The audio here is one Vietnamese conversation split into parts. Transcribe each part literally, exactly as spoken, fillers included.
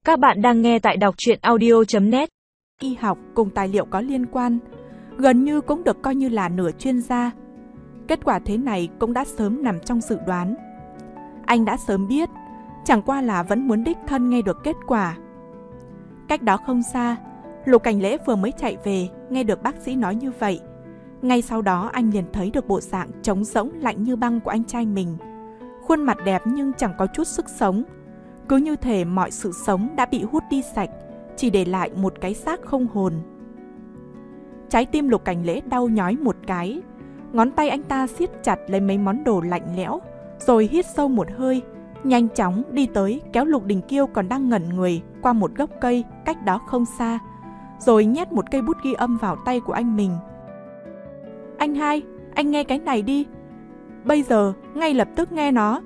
Các bạn đang nghe tại đọc truyện audio chấm net. Y học cùng tài liệu có liên quan, gần như cũng được coi như là nửa chuyên gia. Kết quả thế này cũng đã sớm nằm trong dự đoán. Anh đã sớm biết, chẳng qua là vẫn muốn đích thân nghe được kết quả. Cách đó không xa, Lục Cảnh Lễ vừa mới chạy về, nghe được bác sĩ nói như vậy. Ngay sau đó anh liền thấy được bộ dạng trống rỗng lạnh như băng của anh trai mình. Khuôn mặt đẹp nhưng chẳng có chút sức sống. Cứ như thể mọi sự sống đã bị hút đi sạch, chỉ để lại một cái xác không hồn. Trái tim Lục Cảnh Lễ đau nhói một cái. Ngón tay anh ta siết chặt lấy mấy món đồ lạnh lẽo, rồi hít sâu một hơi, nhanh chóng đi tới kéo Lục Đình Kiêu còn đang ngẩn người qua một gốc cây cách đó không xa, rồi nhét một cây bút ghi âm vào tay của anh mình. Anh hai, anh nghe cái này đi. Bây giờ, ngay lập tức nghe nó.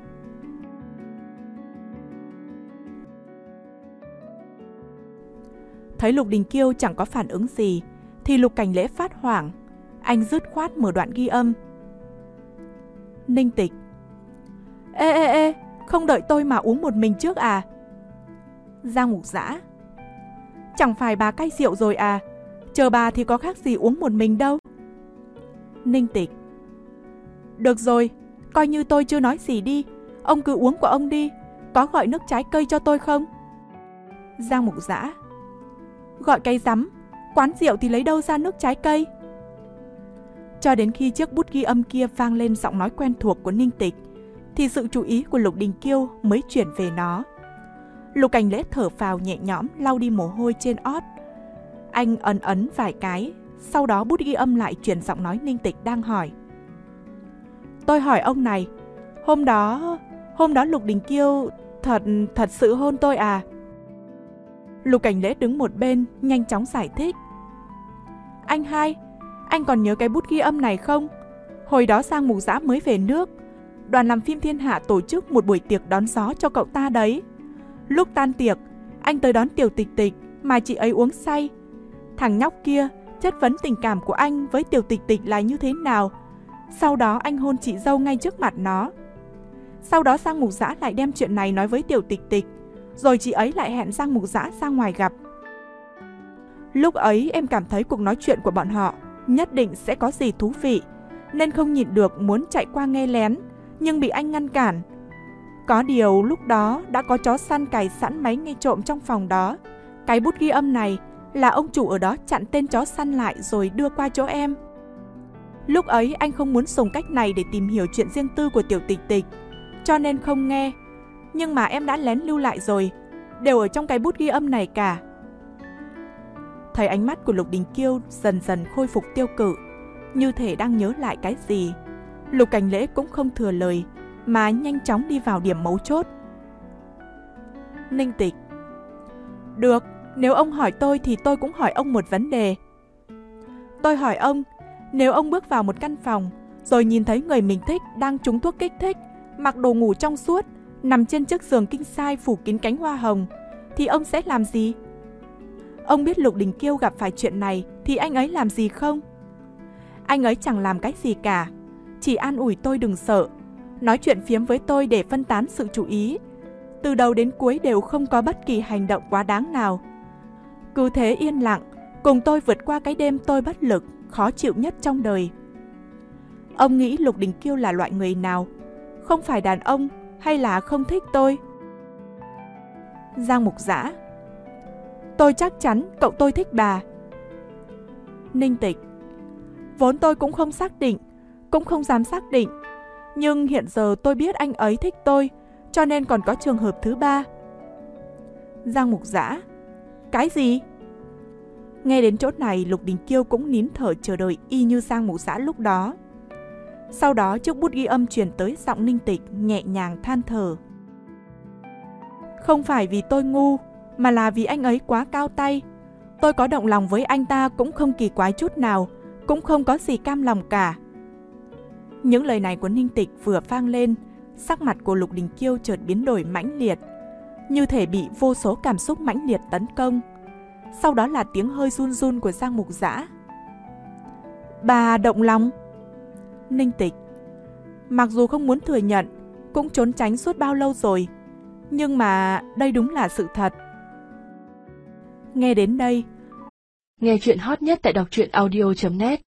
Thấy Lục Đình Kiêu chẳng có phản ứng gì, thì Lục Cảnh Lễ phát hoảng. Anh dứt khoát mở đoạn ghi âm. Ninh Tịch: Ê ê ê, không đợi tôi mà uống một mình trước à? Giang Mục Dã: Chẳng phải bà cai rượu rồi à? Chờ bà thì có khác gì uống một mình đâu. Ninh Tịch: Được rồi, coi như tôi chưa nói gì đi. Ông cứ uống của ông đi. Có gọi nước trái cây cho tôi không? Giang Mục Dã: Gọi cái rắm, quán rượu thì lấy đâu ra nước trái cây. Cho đến khi chiếc bút ghi âm kia vang lên giọng nói quen thuộc của Ninh Tịch, thì sự chú ý của Lục Đình Kiêu mới chuyển về nó. Lục Cảnh Lễ thở phào nhẹ nhõm, lau đi mồ hôi trên ót. Anh ấn ấn vài cái, sau đó bút ghi âm lại chuyển giọng nói Ninh Tịch đang hỏi. Tôi hỏi ông này, hôm đó, hôm đó Lục Đình Kiêu thật, thật sự hôn tôi à? Lục Cảnh Lễ đứng một bên, nhanh chóng giải thích. Anh hai, anh còn nhớ cái bút ghi âm này không? Hồi đó Giang Mục Dã mới về nước, đoàn làm phim Thiên Hạ tổ chức một buổi tiệc đón gió cho cậu ta đấy. Lúc tan tiệc, anh tới đón Tiểu Tịch Tịch mà chị ấy uống say. Thằng nhóc kia chất vấn tình cảm của anh với Tiểu Tịch Tịch là như thế nào. Sau đó anh hôn chị dâu ngay trước mặt nó. Sau đó Giang Mục Dã lại đem chuyện này nói với Tiểu Tịch Tịch, rồi chị ấy lại hẹn Giang Mục Dã ra ngoài gặp. Lúc ấy em cảm thấy cuộc nói chuyện của bọn họ nhất định sẽ có gì thú vị, nên không nhịn được muốn chạy qua nghe lén, nhưng bị anh ngăn cản. Có điều lúc đó đã có chó săn cài sẵn máy nghe trộm trong phòng đó. Cái bút ghi âm này là ông chủ ở đó chặn tên chó săn lại rồi đưa qua chỗ em. Lúc ấy anh không muốn dùng cách này để tìm hiểu chuyện riêng tư của Tiểu Tịch Tịch, cho nên không nghe. Nhưng mà em đã lén lưu lại rồi, đều ở trong cái bút ghi âm này cả. Thấy ánh mắt của Lục Đình Kiêu dần dần khôi phục tiêu cự, như thể đang nhớ lại cái gì, Lục Cảnh Lễ cũng không thừa lời, mà nhanh chóng đi vào điểm mấu chốt. Ninh Tịch: Được, nếu ông hỏi tôi thì tôi cũng hỏi ông một vấn đề. Tôi hỏi ông, nếu ông bước vào một căn phòng, rồi nhìn thấy người mình thích đang trúng thuốc kích thích, mặc đồ ngủ trong suốt, nằm trên chiếc giường king size phủ kín cánh hoa hồng, thì ông sẽ làm gì? Ông biết Lục Đình Kiêu gặp phải chuyện này thì anh ấy làm gì không? Anh ấy chẳng làm cái gì cả, chỉ an ủi tôi đừng sợ, nói chuyện phiếm với tôi để phân tán sự chú ý. Từ đầu đến cuối đều không có bất kỳ hành động quá đáng nào. Cứ thế yên lặng, cùng tôi vượt qua cái đêm tôi bất lực, khó chịu nhất trong đời. Ông nghĩ Lục Đình Kiêu là loại người nào? Không phải đàn ông hay là không thích tôi? Giang Mục Dã: Tôi chắc chắn cậu tôi thích bà. Ninh Tịch: Vốn tôi cũng không xác định, cũng không dám xác định. Nhưng hiện giờ tôi biết anh ấy thích tôi, cho nên còn có trường hợp thứ ba. Giang Mục Dã: Cái gì? Nghe đến chỗ này, Lục Đình Kiêu cũng nín thở chờ đợi y như Giang Mục Dã lúc đó. Sau đó chiếc bút ghi âm truyền tới giọng Ninh Tịch nhẹ nhàng than thở. Không phải vì tôi ngu, mà là vì anh ấy quá cao tay. Tôi có động lòng với anh ta cũng không kỳ quái chút nào, cũng không có gì cam lòng cả. Những lời này của Ninh Tịch vừa vang lên, sắc mặt của Lục Đình Kiêu chợt biến đổi mãnh liệt, như thể bị vô số cảm xúc mãnh liệt tấn công. Sau đó là tiếng hơi run run của Giang Mục Dã. Bà động lòng? Ninh Tịch: Mặc dù không muốn thừa nhận, cũng trốn tránh suốt bao lâu rồi, nhưng mà đây đúng là sự thật. Nghe đến đây, Nghe chuyện hot nhất tại đọc truyện audio chấm net.